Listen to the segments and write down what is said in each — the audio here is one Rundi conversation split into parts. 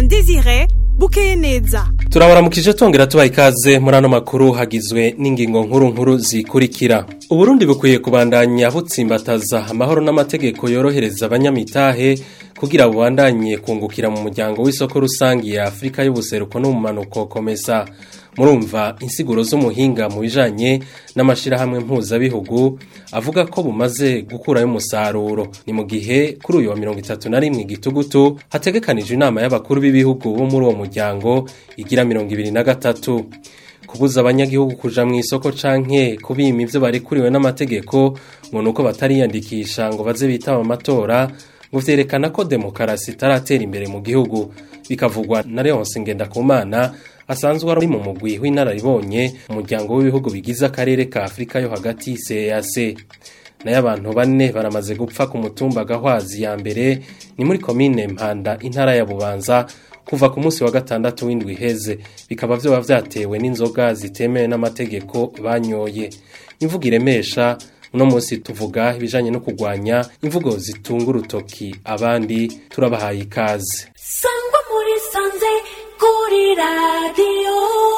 Alain Désiré Bukeyeneza. Turabaramukije tongera tubaha ikaze muri ano makuru hagizwe n'ingingo nkuru zikurikira. Uburundi bukwiye kubandanya butsimbataza amahoro n'amategeko yorohereza abanyamitahe kugira bubandanye kungukira mu muryango w'isoko rusangi ya Afrika y'ubuseruko n'umumanuko komesa. Murumva insiguro z'umuhinga mu bijanye n'amashirahamwe mpuzabihugu avuga ko bumaze gukurayo umusaruro. Ni mu gihe kuri uyu wa 31 Gitugutu hategekanijwe inama y'abakuru b'ibihugu bo muri uwo muryango igira 23. Kubuza abanyagihugu kuja mu isoko canke kubima ivyo barekuriwe n'amategeko ngo nuko batariyandikisha ngo baze bitaba amatora ngo vyerekana ko demokarasi itaratera imbere mu gihugu. Bikavugwa na Leonce Ngendakumana asanzwe ari mu mugwi w'inararibonye umuryango w'ibihugu bigize akarere ka Afrika yo hagati CEEAC. Nayo abantu bane baramaze gupfa ku mutumba Gahwazi ya mbere ni muri komine Mpanda intara ya Bubanza kuva ku munsi wa gatandatu w'indwi heze, bikaba vyoba vyatewe n'inzoga zitemewe n'amategeko banyoye. Imvugo iremesha uno munsi tuvuga ibijanye no kugwanya imvugo zitunga urutoki abandi turabahaye ikaze. Sangwa muri sanze kuri radio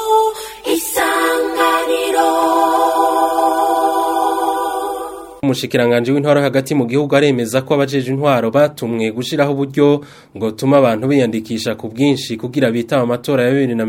Isanganiro. Umushikiranganje w'intwaro hagati mu gihugu aremeza ko abajeje intwaro batumwe gushiraho uburyo ngo tuma abantu biyandikisha ku bwinshi kugira bitaba amatora ya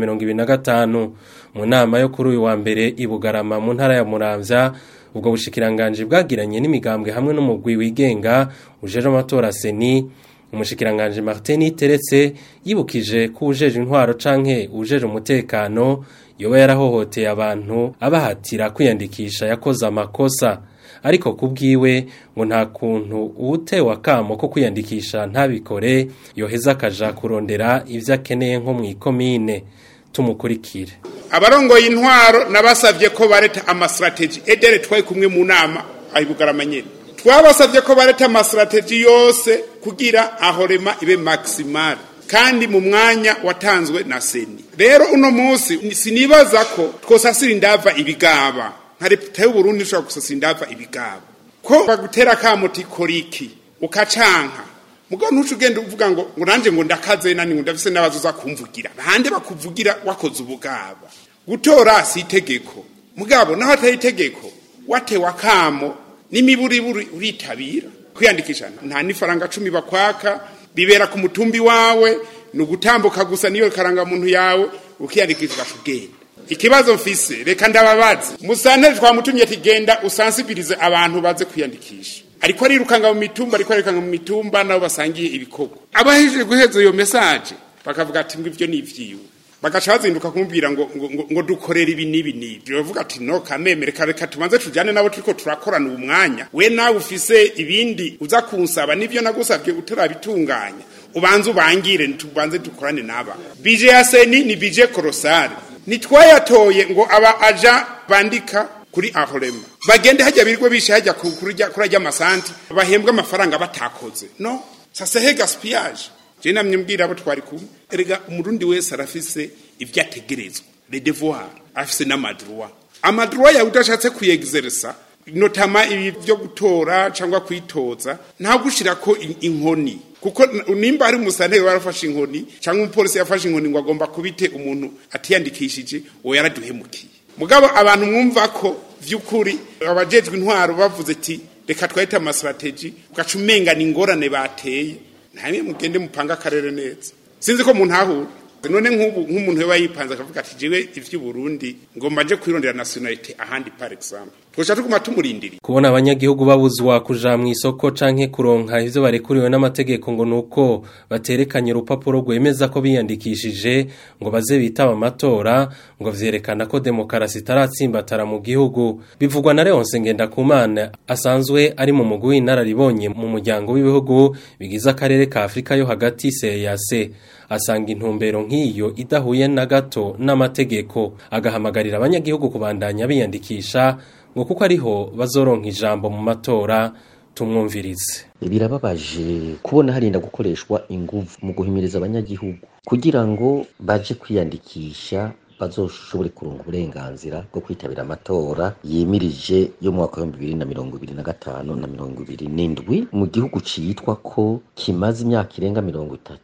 2025. Mu nama yo kuri uyu wa mbere ibugarama mu ntara ya Muramvya, ubwo bushikiranganje bwagiranye n'imigambwe hamwe n'umugwi wigenga ujeje amatora seni. Umushikiranganje Martin Teretse yibukije ko ujeje intwaro canke ujeje umutekano yoba yarahohoteye abantu abahatira kwiyandikisha yakoze amakosa, ariko kubwiwe ngo nta kuntu utewe akamo ko kwiyandikisha ntabikore yoheza akaja kurondera ivyo akeneye nko mw'ikomine. Tumukurikire. Abarongoye intwaro nabasavye ko bareta amastrategy edere twaye kumwe mu nama ayibugarama nyene. Twabasavye ko bareta amastrategy yose kugira ahorema ibe maximal kandi mu mwanya watanzwe na seni. Rero uno munsi sinibaza ko twosasira indava ibigaba nka Leta y'u Burundi ishobora gusasa indava ibigaba ko bagutera kamuti koriki ukacanka mugo ntucugenda uvuga ngo nanje ngo ndakaze nani ngo ndafise nabazoza kumvugira bande bakuvugira wakoze ubugaba. Gutora si itegeko mugabo naho atari itegeko watewa kamo n'imiburiburi uritabira kwiyandikisha nta nifaranga 10 bakwaka bibera ku mutumbi wawe nugutambuka gusa niyo karanga muntu yawe ukiyandikisha gashugenda. Ikibazo mfise reka ndababaza musanteri twamutumye ati genda usansibirize abantu baze kwiyandikisha, ariko arirukanga mu mitumba nabo basangiye ibikoko. Abahejeje guheza iyo message bakavuga ati ngivyo ni ivyiwe, bagaca bazinduka kumubwira ngo dukorera ibi nibi. Bavuga ati no kameme reka tumanze tujane nabo turiko turakorana umwanya we nawe ufise ibindi uza kunsaba nivyo nagusavye utarabitunganya ubanze ubangire tubanze dukorane naba. Bije ya seni ni bije korosari nitwayatoye ngo aba aja bandika kuri ahorema bagende hajya birwe bishe hajya kurajya amasanti bahembwa amafaranga batakoze. No sasa he gaspillage. Je namye mbwira abo twari kumwe erega umurundi wese arafise ivyo ategerezwa les devoirs afise n'amadroit. Amadroit ya udashatse kuyexersa notama ibyo gutora cyangwa kwitoza nta gushira ko inkoni kuko nimba ari umusanteri warafashe inkoni cyangwa umupolisi yafashe inkoni ngo agomba kubite umuntu atiyandikishije uwo yaraduhemukiye. Mugabo abantu mwumva ko vy'ukuri abajejwe intwaro bavuze ati reka twahita amastrategy ugacumenga n'ingorane bateye ntamwe mugende mupanga akarere neza. Sinzi ko umuntu ahura none nk'umuntu we bayipanze akavuga ati jewe ivyo Burundi ngomba nje kwirondera nationality ahandi par exemple twashatse kuma tumurindiri. Kubona abanyagihugu babuzwa kuja mu isoko canke kuronka ivyo barekuriwe n'amategeko ngo nuko baterekanye urupapuro rwemeza ko biyandikishije ngo baze bitaba amatora ngo vyerekana ko demokarasi itaratsimbatara mu gihugu. Bivugwa na Leonce Ngendakumana asanzwe ari mu mugwi w'inararibonye mu muryango w'ibihugu bigize akarere ka Afrika yo hagati CEEAC. Asanga intumbero nk'iyo idahuye na gato n'amategeko, agahamagarira abanyagihugu kubandanya biyandikisha ngo kuko ariho bazoronka ijambo mu matora. Tumwumvirize. Birababaje kubona harinda gukoreshwa inguvu mu guhimiriza abanyagihugu kugira ngo baje kwiyandikisha bazoshobore kuronka uburenganzira bwo kwitabira amatora yemirije yo mu mwaka wa 2025 na 2027 mu gihugu citwa ko kimaze imyaka irenga 30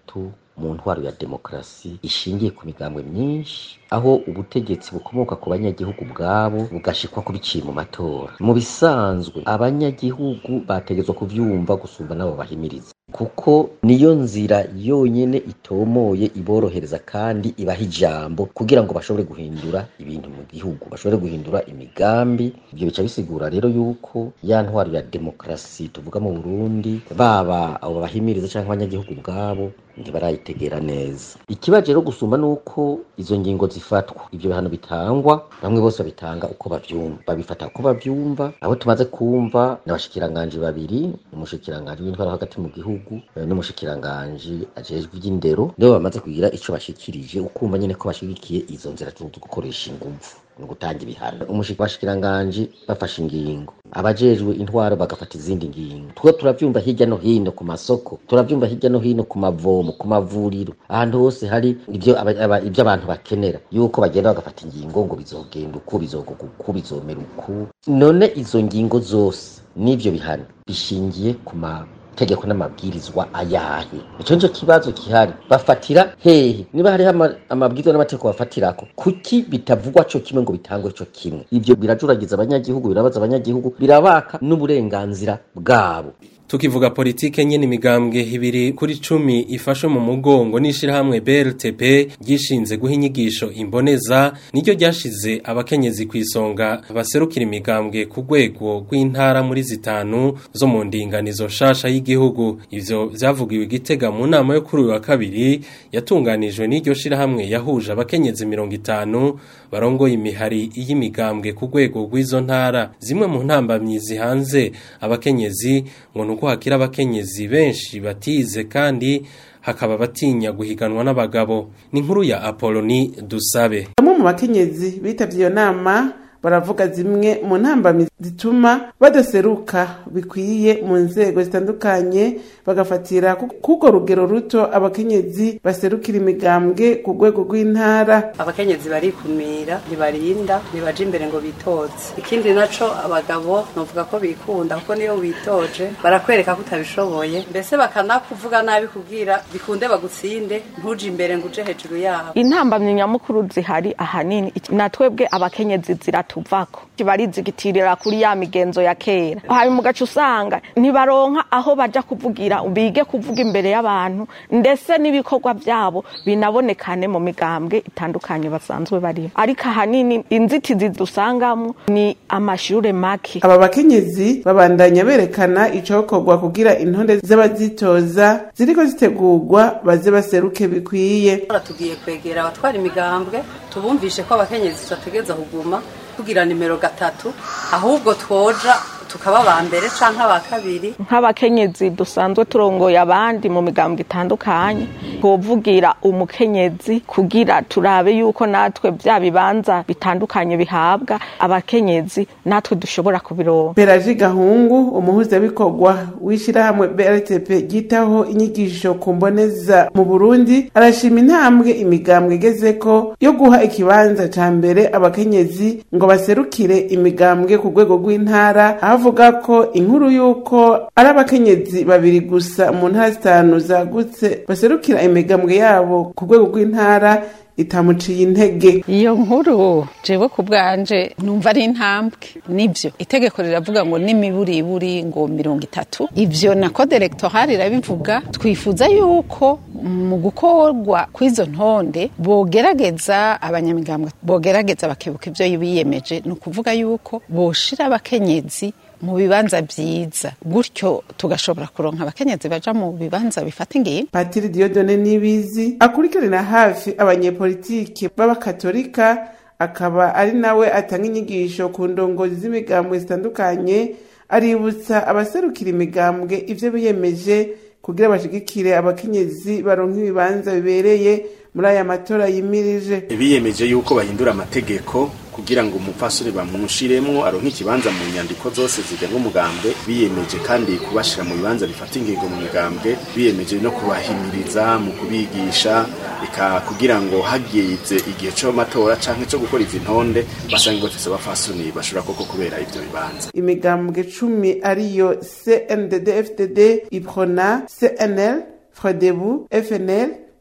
mu ntwaro ya demokarasi ishingiye ku migambwe myinshi, aho ubutegetsi bukomoka ku banyagihugu bwabo bugashikwa kubiciye mu matora. Mu bisanzwe abanyagihugu bategezwa kuvyumva gusumba nabo bahimiriza, kuko niyo nzira yonyene itomoye iborohereza kandi ibaha ijambo kugira ngo bashobore guhindura ibintu mu gihugu, bashobore guhindura imigambi. Ibyo bica bisigura rero yuko ya ntwaro ya demokarasi tuvuga mu Burundi, baba abo bahimiriza canke abanyagihugu bwabo ntibarayitegera neza. Ikibaje rero gusumba nuko izo ngingo zifatwa, ivyo bihano bitangwa, bamwe bose babitanga uko bavyumva, babifata uko bavyumva. Abo tumaze kumva n'abashikiranganje babiri, umushikiranganje w'intwaro hagati mu gihugu n'umushikiranganje ajejwe iby'indero, nibo bamaze kugira ico bashikirije, ukumva nyene ko bashigikiye izo nzira zo gukoresha inguvu no gutanga ibihano. Umushikiranganje bafashe ingingo, abajejwe intwaro bagafata izindi ngingo. Twe turavyumva hirya no hino ku masoko, turavyumva hirya no hino ku mavomo, ku mavuriro, ahantu hose hari ibyo abantu bakenera, yuko bagenda bagafata ingingo ngo bizogenda uko, bizogoka, bizomera uko. None izo ngingo zose n'ivyo bihano bishingiye ku tegeko n'amabwirizwa ayahe? Ico nje kibazo kihari. Bafatira hehe? Niba hari amabwirizwa n'amategeko bafatirako, kuki bitavugwa cyo kimwe ngo bitangwe cyo kimwe? Ivyo birajuragiza abanyagihugu, birabaza abanyagihugu, birabaka n'uburenganzira bwabo. Tukivuga politike nyene imigambwe ibiri kuri 10 ifashe mu mugongo n'ishirahamwe BRTP gishinze guha inyigisho imboneza, niryo ryashize abakenyezi kwisonga baserukira imigambwe ku rwego rw'intara muri zitanu zo mu ndinganizo shasha y'igihugu. Ivyo vyavugiwe Gitega mu nama yo kuri wa kabiri yatunganijwe n'iryo shirahamwe yahuje abakenyezi 50 barongoye imihari y'imigambwe ku rwego rw'izo ntara. Zimwe mu ntambamyi zihanze abakenyezi ngo ko hakira abakenyezi benshi batize kandi hakaba batinya guhiganwa n'abagabo. Ni inkuru ya Apoloni Dusabe. Bamwe mu bakenyezi bitavye iyo nama baravuga zimwe mu ntambamyi zituma badaseruka bikwiye mu nzego zitandukanye, bagafatira kuko rugero ruto abakenyezi baserukira imigambwe ku rwego rw'intara. Abakenyezi barikumira, ntibarinda, ntibaje imbere ngo bitoze. Ikindi naco abagabo novuga ko bikunda, kuko niyo witoje barakwereka ko utabishoboye, mbese bakanakuvuga nabi kugira bikunde bagutsinde, ntuje imbere ngo uje hejuru yabo. Intambamyi nyamukuru zihari ahanini natwebwe abakenyezi tuvako barizigitirira kuri ya migenzo ya kera. Hari mu gace usanga ntibaronka aho baja kuvugira, bige kuvuga imbere y'abantu, ndetse n'ibikorwa byabo binabonekane mu migambwe itandukanye basanzwe bari. Ariko ahanini inzitizi dusangamo ni amashure make. Aba bakenyezi babandanya berekana icokorwa kugira intonde z'abazitoza ziriko zitegurwa baze baseruke bikwiye. Tugiye kwegera abatwara imigambwe tubumvishe ko abakenyezi bategeza kuguma kugira nimero 3, ahubwo twoja tukaba ba mbere canka ba kabiri. Nk'abakenyezi dusanzwe turongoye abandi mu migambwe itandukanye, kuvugira umukenyezi kugira turabe yuko natwe bya bibanza bitandukanye bihabwa abakenyezi, natwe dushobora kubironka. Pelagie Gahungu, umuhuza bikorwa wishirahamwe BRTP gitaho inyigisho kumboneza mu Burundi, arashima intambwe imigambwe igezeko yo guha ikibanza ca mbere abakenyezi ngo baserukire imigambwe ku rwego rw'intara, avuga ko inkuru yuko ari abakenyezi babiri gusa mu ntara 5 zagutse baserukira imigambwe yabo ku rwego rw'intara itamuciye intege. Iyo nkuru jewe ku bwanje numva ari intambwe. Nivyo itegeko riravuga ngo n'imiburiburi ngo 30. Ivyo na code electorale irabivuga. Twifuza yuko mu gukorwa kw'izo ntonde bogerageza abanyamigambwe, bogerageza bakebuka ivyo biyemeje, no kuvuga yuko boshira abakenyezi mu bibanza byiza, gutyo tugashobora kuronka abakenyezi baja mu bibanza bifata ingingo. Patiri Dieudonne Nibizi akurikirana hafi abanyepolitike b'abakatolika, akaba ari nawe atanga inyigisho ku ndongozi z'imigambwe zitandukanye, aributsa abaserukira imigambwe ivyo biyemeje kugira bashigikire abakenyezi baronka ibibanza bibereye muri aya matora yimirije. Biyemeje yuko bahindura amategeko kugira ngo umupfasoni bamushiremwo aronke ikibanza mu nyandiko zose zigenga umugambwe. Biyemeje kandi kubashira mu bibanza bifata ingingo mu migambwe, biyemeje no kubahimiriza mu kubigisha kugira ngo hagize igihe cyo matora canke cyo gukora izi ntonde basange bafise abafasoni bashobora koko kubera ivyo bibanza. Imigambwe 10 ariyo CNDD-FDD, IPRONA, CNL, FRODEBU, FNL,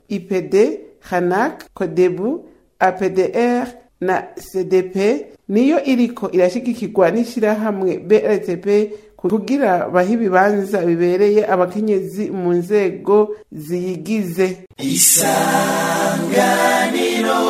IPD, Hanak, Kodebu, APDR na CDP niyo iriko irashigikirwa n'ishirahamwe BRTP kugira bahe ibibanza bibereye abakenyezi mu nzego ziyigize. Isanganiro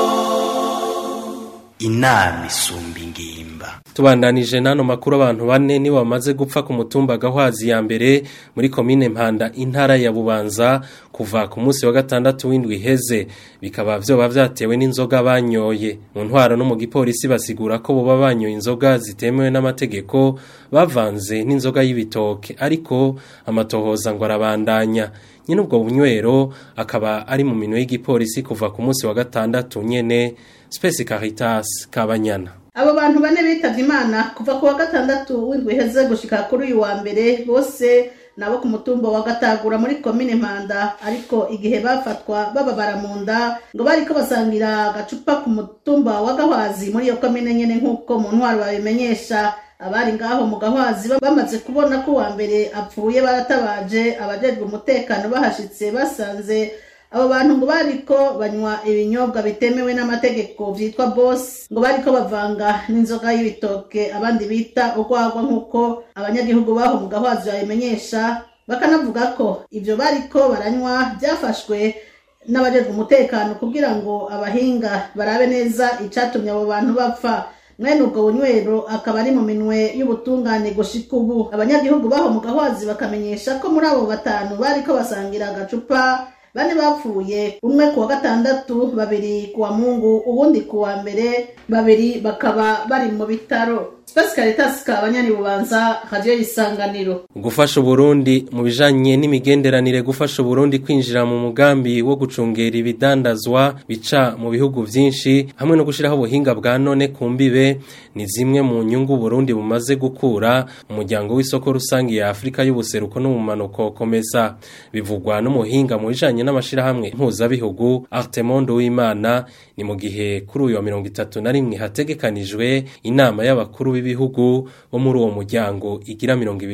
inama isumba ingimba. Tubandanije nano makuru abantu bane ni bamaze gupfa ku mutumba Gahwazi ya mbere muri komine Mpanda intara ya Bubanza kuva ku munsi wa gatandatu w'indwi heze bikaba vyoba vyatewe n'inzoga banyoye. Mu ntwaro no mu gipolisi basigura ko boba banyoye inzoga zitemewe n'amategeko bavanze n'inzoga y'ibitoke ariko amatohoza ngo arabandanya. Nyine ubwo bunywero akaba ari mu minwe y'igipolisi kuva ku munsi wa gatandatu nyene. Space Caritas Kabanyana. Abo bantu bane bitavye Imana kuva ku wa gatandatu w'indwi heze gushika kuri uyu wa mbere bose nabo ku mutumba wa Gatagura muri komine Mpanda ariko igihe bafatwa bababara mu nda ngo bariko basangira agacupa ku mutumba wa Gahwazi muri iyo komine nyene nk'uko mu ntwaro babimenyesha. Abari ngaho mu Gahwazi bamaze kubona ko wa mbere apfuye baratabaje abajejwe umutekano bahashitse basanze abo bantu ngo bariko banywa ibinyobwa bitemewe n'amategeko vyitwa boss ngo bariko bavanga n'inzoga y'ibitoke abandi bita urwagwa nk'uko abanyagihugu baho mu Gahwazi babimenyesha bakanavuga ko ivyo bariko baranywa byafashwe n'abajejwe umutekano kugira ngo abahinga barabe neza icatumye abo bantu bapfa. Mwene ubwo bunywero akaba ari mu minwe y'ubutungane gushika ubu. Abanyagihugu baho mu Gahwazi bakamenyesha ko muri abo batanu bariko basangira agacupa bane bapfuye, umwe kuwa gatandatu, babiri kuwa Mungu, ubundi kuwa mbere, babiri bakaba bari mu bitaro. Space Caritas Kabanyana Bubanza, Radio Isanganiro. Gufasha Burundi mu bijanye n'imigenderanire, gufasha Burundi kwinjira mu mugambi wo gucungera ibidandazwa bica mu bihugu vyinshi hamwe no gushiraho ubuhinga bwa none kumbibe ni zimwe mu nyungu Burundi bumaze gukura umuryango w'isoko rusangi ya Afrika y'ubuseruko no mu manuko komeza. Bivugwa n'umuhinga mu bijanye n'amashirahamwe mpuzabihugu Artemondo w'Imana. Ni mu gihe kuri uyu wa 31 hategekanijwe inama y'abakuru b'ibihugu bo muri uwo muryango igira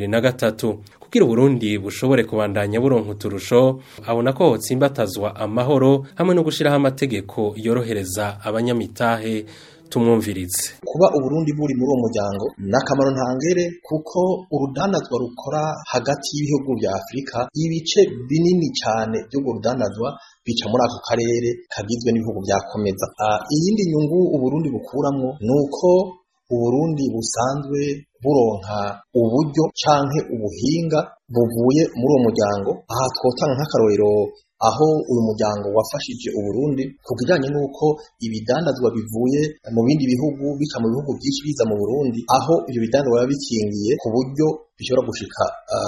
23 kugira Burundi bushobore kubandanya buronka uturusho. Abona ko hotsimbatazwa amahoro hamwe no gushiraho amategeko yorohereza abanyamitahe. Tumwumvirize. Kuba Uburundi buri muri uwo muryango nakamaro ntangere kuko urudandazwa rukora hagati y'ibihugu bya Afrika ibice binini cyane byo urudandazwa bica muri ako karere kagizwe n'ibihugu byakomeza. Iyindi nyungu Uburundi bukuramwo nuko Uburundi busanzwe buronka uburyo canke ubuhinga buvuye muri uwo muryango. Aha twotanga nk'akarorero aho uyu muryango wafashije Uburundi kugiranye nuko ibidandazwa bivuye mu bindi bihugu bika mu bihugu byinshi biza mu Burundi, aho ibyo bidandazwa bikingiye ku buryo bishobora gushika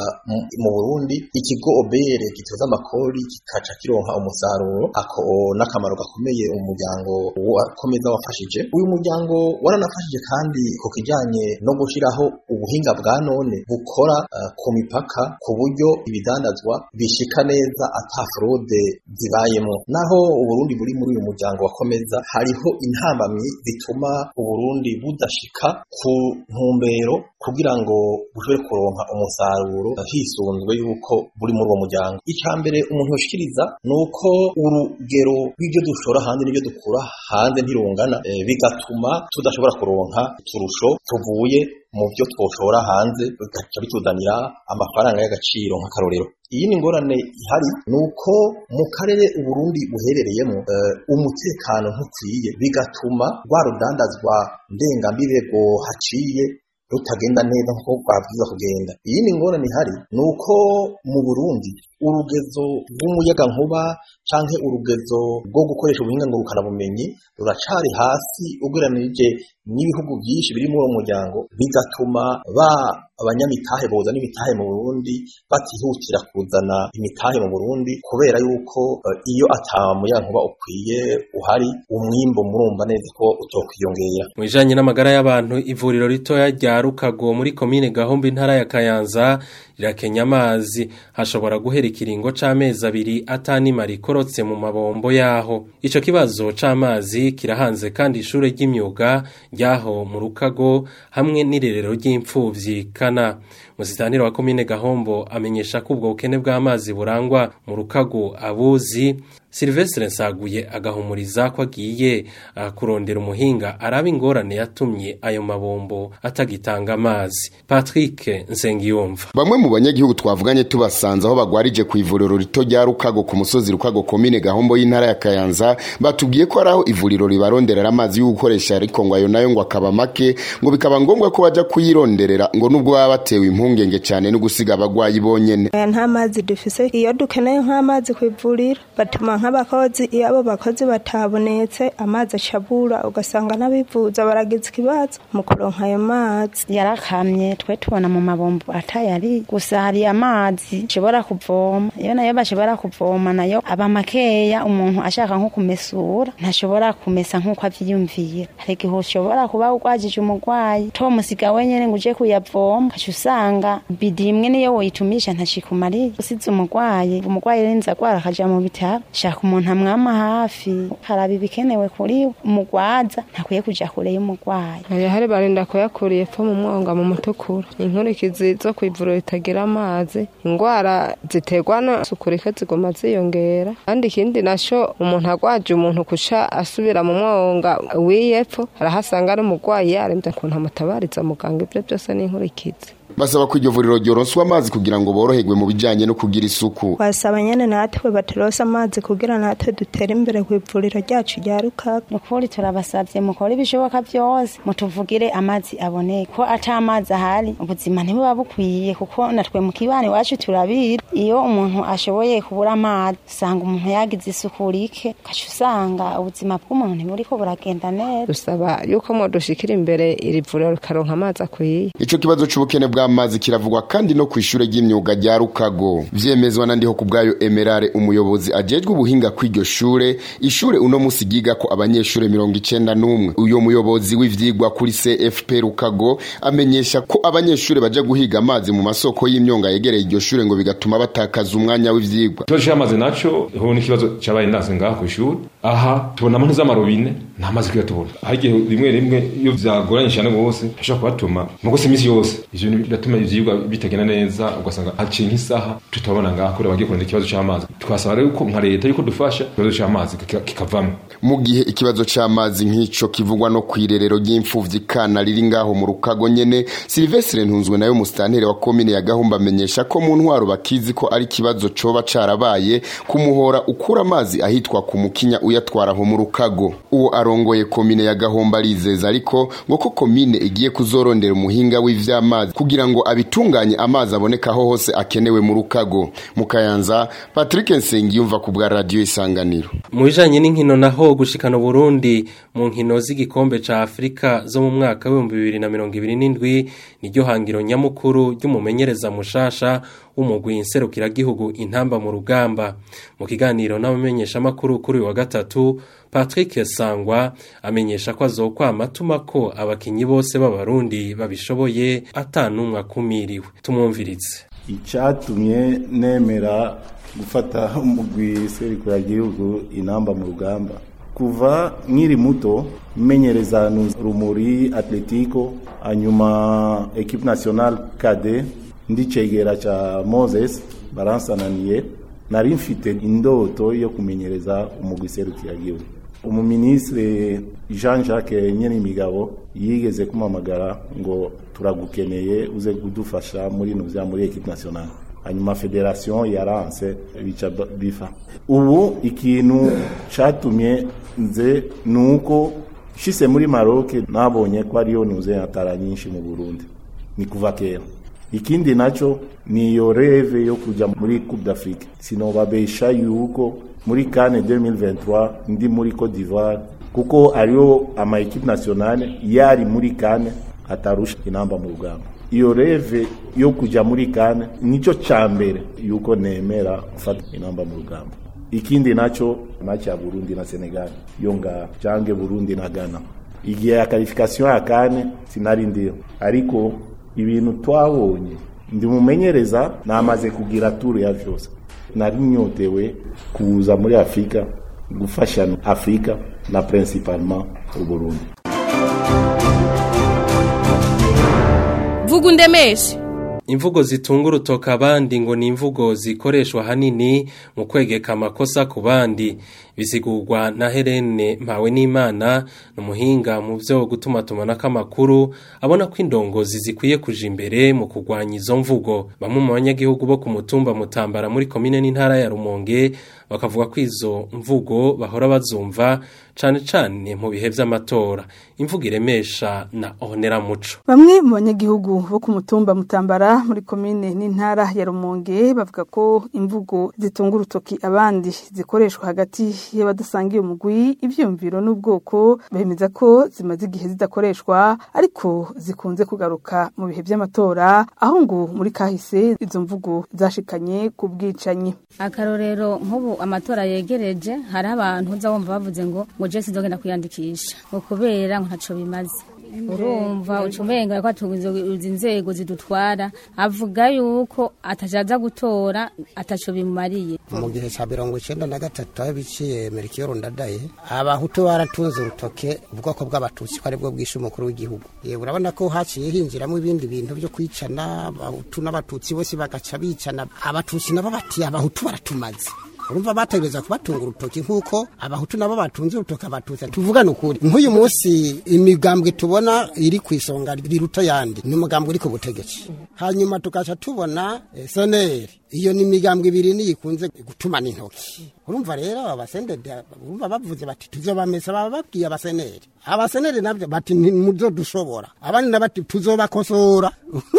mu Burundi. Ikigo OBR gitoza amakori kikaca kironka umusaruro ako n'akamaro gakomeye umuryango wakomeza wafashije. Uyu muryango waranafashije kandi ku kijanye no gushiraho ubuhinga bwa none bukora ku mipaka ku buryo ibidandazwa bishika neza ata fraude zibayemo. Naho Uburundi buri muri uyu muryango wakomeza hariho intambamyi zituma Uburundi budashika ku ntumbero kugira ngo bushobore kuronka umusaruro hisunzwe yuko buri muri uwo muryango. Icambere umuntu yoshikiriza nuko urugero rw'ibyo dushora hanze n'ibyo dukura hanze ntirungana, bigatuma tudashobora kuronka turusho tuvuye mu byo twoshora hanze bigaca bituzanira amafaranga y'agaciro nk'akarorero. Iyi ni ngorane ihari nuko mu karere Uburundi buherereyemo umutekano ntukwiye, bigatuma rwa rudandazwa ndengambirego haciye rutagenda neza nko babwiza kugenda. Iyi ni ngorane ihari nuko mu Burundi urugezo rw'umuyaga nkuba canke urugezo rwo gukoresha ubuhinga ngurukana bumenyi ruracari hasi ugereranije n'ibihugu byinshi biri muri uwo muryango, bigatuma abanyamitahe boza n'imitahe mu Burundi batihutira kuzana imitahe mu Burundi kubera yuko iyo atamuyaga nkuba ukwiye uhari umwimbo murumva neza ko utokwiyongera. Mu bijanye n'amagara y'abantu, ivuriro ritoya rya Rukago muri komine Gahombe intara ya Kayanza rirakenya amazi hashobora guhera ikiringo c'amezi 2 atanima rikorotse mu mabombo yaho. Ico kibazo c'amazi kirahanze kandi ishure ry'imyuga ryaho mu Rukago hamwe n'irerero ry'imfuvyi kana. Musitanteri wa komine Gahombo amenyesha ko ubwo bukene bw'amazi burangwa mu Rukago abuzi. Silvestre Nsaguye agahumuriza ko agiye kurondera umuhinga araba ingorane yatumye ayo mabombo atagitanga amazi. Patrick Nsengiyumva. Bamwe mu banyagihugu twavuganye tubasanze aho bagwarije ku ivuriro rito rya Rukago ku musozi Rukago komine Gahombo y'intara ya Kayanza batubwiye ko araho ivuriro ribaronderera amazi yo gukoresha ariko ngo ayo nayo ngo akaba make ngo bikaba ngombwa ko baja kuyironderera ngo nubwo baba batewe impungenge cyane no gusiga abagwayi bonyene. Nta mazi dufise iyo dukeneye nk'amazi ku ivuriro batuma nk'abakozi iyo abo bakozi batabonetse amazi acabura ugasanga n'abivuza baragize ikibazo mu kuronka ayo mazi. Yarakamye twe tubona mu mabombo atayari gusa hari amazi shobora kuvoma iyo nayo bashobora kuvoma nayo aba makeya umuntu ashaka nko kumesura ntashobora kumesa nkuko avyiyumviye. Hari igihe ushobora kuba ugwajije umugwayi to musiga wenyene ngo uje kuyavoma kacu usanga bidi imwe niyo woyitumisha ntashikumari usize umugwayi renza gwara kaja mu bitaro shaka umuntu amwama hafi harabi bikenewe kuri umugwaza ntakwiye kuja kure y'umugwayi. Hari barinda ko yakuriye pfa mu mwonga mu mutukura inkurikizi zo kwivuro itagira amazi ingwara ziterwa no sukurika zigoma ziyongera kandi ikindi nasho umuntu agwaje umuntu kusha asubira mu mwonga wiyepfo arahasanga ari umugwayi yaremye ko ntamutabariza muganga ibyo byose n'inkurikizi. Basaba ko iryo vuriro ryoronswa amazi kugira ngo boroherwe mu bijanye no kugira isuku. Basaba nyene natwe baturosa amazi kugira natwe dutere imbere ku ivuriro ryacu rya Rukago. Nukuri turabasavye mukora ibishoboka byose mutuvugire amazi aboneke ko ata amazi ahari ubuzima ntibuba bukwiye kuko natwe mu kibani wacu turabira iyo umuntu ashoboye kubura amazi usanga umuntu yagize isuku rike kacu usanga ubuzima bw'umuntu ntiburiko buragenda neza. Dusaba yuko mo dushikira imbere iri vuriro rikaronka amazi akwiye. Ico kibazo c'ubukene bw'amazi kiravugwa kandi no kwishure ry'imyuga rya Rukago. Vyemezwa nandiho kubgayo Emerare umuyobozi ajejwe ubuhinga kw'iryo shure ishure uno musi giga ko abanyeshure 91. Uyo muyobozi w'ivyigwa kuri CFP Rukago amenyesha ko abanyeshure baje guhiga amazi mu masoko y'imyonga yegereye iryo shure ngo bigatuma batakaza umwanya w'ivyigwa. Ikibazo cy'amazi naco ho ni kibazo cyabaye ndaze ngaha ku ishure. Aha tubona amazi z'amarobine nta mazi kuyatubona. Hagiye rimwe iyo vyagoranye cyane gose ashaka kubatuma mugo simisi yose. Ivyo biratuma ivyigwa bitagenda neza ugasanga haciye nk'isaha tutabona ngaha kure bagiye kurenda ikibazo cy'amazi. Twasaba rero ko nka leta yuko dufasha ikibazo cy'amazi kikavamo. Mu gihe ikibazo cy'amazi nk'ico kivugwa no kwirerero ry'imfuvyi kana riri ngaho mu Rukago nyene Silvestre Ntunzwe nayo musitanteri wa komine ya Gahombo amenyesha ko mu ntwaro bakizi ko ari kibazo coba carabaye kumuhora ukura amazi ahitwa ku Mukinya uyatwara ho mu Rukago. Uwo arongoye komine ya Gahombo arizeza ariko ngo ko komine igiye kuzorondera umuhinga w'ivy'amazi kugira ngo abitunganye amazi aboneka ho hose akenewe mu Rukago. Mu Kayanza Patrick Nsengiyumva ku bwa radio Isanganiro. Mu bijanye n'inkino naho gushikana Burundi mu nkino z'igikombe ca Afrika zo mu mwaka wa 2027 niryo hangiro nyamukuru ry'umumenyereza mushasha w'umugwi nserukiragihugu intamba mu rugamba. Mu kiganiro n'abamenyesha makuru kuri wa gatatu Patrick Sangwa amenyesha ko azokwama tumako abakinyi bose b'abarundi babishoboye atanumwe akumiriwe. Tumwumvirize. Icatumye nemera gufata umugwi serukiragihugu intamba mu rugamba kuva nkiri muto menyereza Rumuri Atletico anyuma equipe nationale KD ndicegera cha Moses baransananiye nari mfite indoto yo kumenyereza umugwi serukiragihugu. Umuministre Jean-Jacques Nyenimigabo yigeze kumamagara ngo turagukeneye uze kudufasha muri nuvya muri equipe nationale. Hanyuma federation yaranse bica bifa. Ubu ikintu catumye nze nuko shise muri Maroc nabonye ko ariyo nuze atara nyinshi mu Burundi. Ni kuva kera. Ikindi nacho ni yo reve yo kuja muri Coupe d'Afrique. Sinobabesha yuko muri CAN 2023 ndi muri Côte d'Ivoire kuko ariyo ama equipe nationale yari muri CAN atarusha inamba mu rugamba. Iyo reve yo kuja muri CAN nico cambere yuko nemera gufata inamba mu rugamba. Ikindi nacho machi ya Burundi na Senegal yonga change Burundi na Ghana. Igihe ya qualification ya CAN sinari ndio ariko ibintu twabonye ndi mumenyereza namaze kugira tour ya vyose. Nari nyotewe kuza muri Afrika gufasha Afrika na principalement u Burundi. Vugundemeshe. imvugo zitunga urutoka abandi ngo ni imvugo zikoreshwa hanini mu kwegeka amakosa ku bandi bisigurwa na Helene Mpawe n'Imana n'umuhinga mu byo gutuma tumanako amakuru abona ko indongozi zikwiye kuja imbere mu kugwanya izo mvugo. Bamwe mu banyagihugu bo ku mutumba Mutambara muri komine n'intara ya Rumonge bakavuga ko izo mvugo bahora bazumva cane cane mu bihe vy'amatora. Imvugo iremesha na Honera Muco. Bamwe mu banyagihugu bo ku mutumba Mutambara muri komine n'intara ya Rumonge bavuga ko imvugo zitunga urutoki abandi zikoreshwa hagati y'abadasangiye umugwi ivyumviro n'ubwoko, bemeza ko zimaze igihe zidakoreshwa ariko zikunze kugaruka mu bihe vy'amatora, aho ngo muri kahise izo mvugo zashikanye ku bwicanyi. Akarorero nk'ubu amatora yegereje hari abantu uza wumva bavuze ngo je sinzogenda kwiyandikisha ngo kubera ngo ntaco bimaze. Urumva ucumenga ko atugize inzego zidutwara avuga yuko atajaza gutora ataco bimumariye. Mu gihe ca 1993 abiciye Melchior Ndadaye abahutu baratunze urutoke ubwoko bw'abatutsi ko aribwo bwishe umukuru w'igihugu. Urabona ko haciye hinjiramo ibindi bintu byo kwicana abahutu n'abatutsi bose bagaca bicana, abatutsi nabo bati abahutu baratumaze. Urumva bategereza kubatunga urutoki nkuko abahutu nabo batunze urutoki abatutsi. Tuvugana ukuri nk'uyu munsi imigambwe tubona iri kwisonga riruta yandi ni umugambwe uri ku butegetsi, hanyuma tukaca tubona SNL iyo ni imigambwe ibiri niyikunze gutumana intoki. Urumva rero abasendede urumva bavuze bati tuzobamesa bababwiye abaseneri nabyo bati ntimuzodushobora, abandi nabati tuzobakosora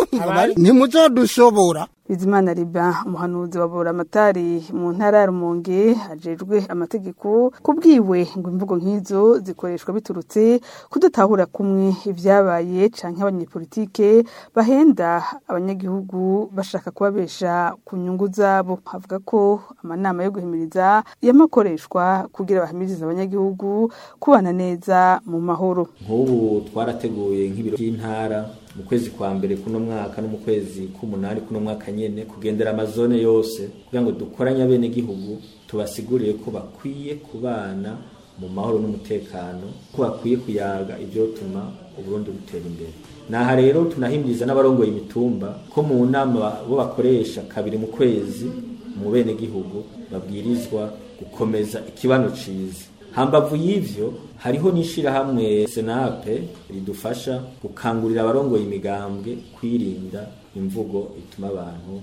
ntimuzodushobora. Bizimana Riba umuhanuzi wa Buramatari mu ntara ya Rumonge ajejwe amategeko kubwiwe ngo imvugo nk'izo zikoreshwa biturutse kudatahura kumwe ivyabaye canke abanyepolitike bahenda abanyagihugu bashaka kubabesha ku nyungu zabo. Havuga ko amanama yo guhimiriza yamakoreshwa kugira bahimirize abanyagihugu kubana neza mu mahoro. Nk'ubu twarateguye nk'ibiro by'intara mu kwezi kwa mbere kuno mwaka no mu kwezi k'umunani kuno mwaka nyene kugendera amazone yose kugira ngo dukoranye abene gihugu tubasiguriye ko bakwiye kubana mu mahoro n'umutekano, ko bakwiye kuyaga ibyo tuma Uburundi butera imbere. Naha rero tunahimiriza n'abarongoye imitumba ko mu nama bo bakoresha kabiri mu kwezi mu bene gihugu babwirizwa gukomeza ikibano ciza. Hambavu y'ivyo hariho nishira hamwe Senape ridufasha gukangurira abarongoye imigambwe kwirinda imvugo ituma abantu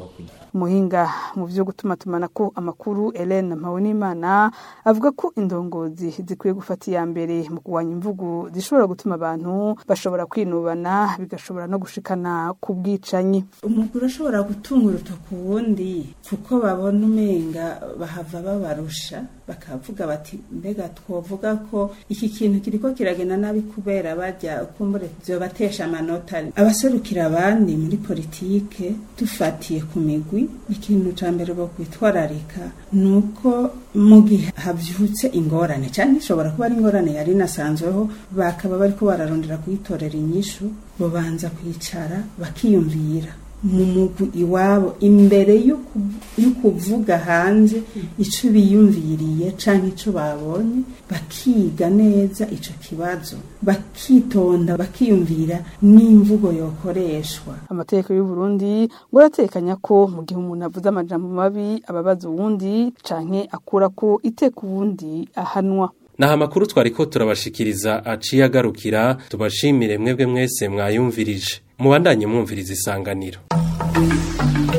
Muhinga mu byo gutuma tumanako amakuru Helene Mpawe n'Imana avuga ko indongozi zikwiye gufata iya mbere mu kugwanya imvugo zishobora gutuma abantu bashobora kwinubana bigashobora no gushikana ku bwicanyi. Umugore ashobora gutunga urutoki wundi kuko babona umenga bahava babarusha bakavuga bati mbega twovuga ko iki kintu kiriko kiragenda nabi kubera bajya kumbure byo batesha amanota abaserukira abandi muri politike dufatiye ku migwi. Ikintu cambere bo kwitwararika nuko mu gihe havyutse ingorane cyane ishobora kuba ari ingorane yari nasanzweho bakaba bariko bararondera kuyitorera inyishu bobanza kwicara bakiyumvira mu mugwi iwabo imbere y'ukuvuga hanze ico biyumviriye canke ico babonye bakiga neza ico kibazo bakitonda bakiyumvira n'imvugo yokoreshwa. Amategeko y'u Burundi ngo aratekanya ko mu gihe umuntu avuze amajambo mabi ababaza uwundi canke akura ko iteka uwundi ahanwa. Naha makuru twariko turabashikiriza aciye agarukira, tubashimire mwebwe mwese mwayumvirije. Mubandanye mwumviriza Isanganiro.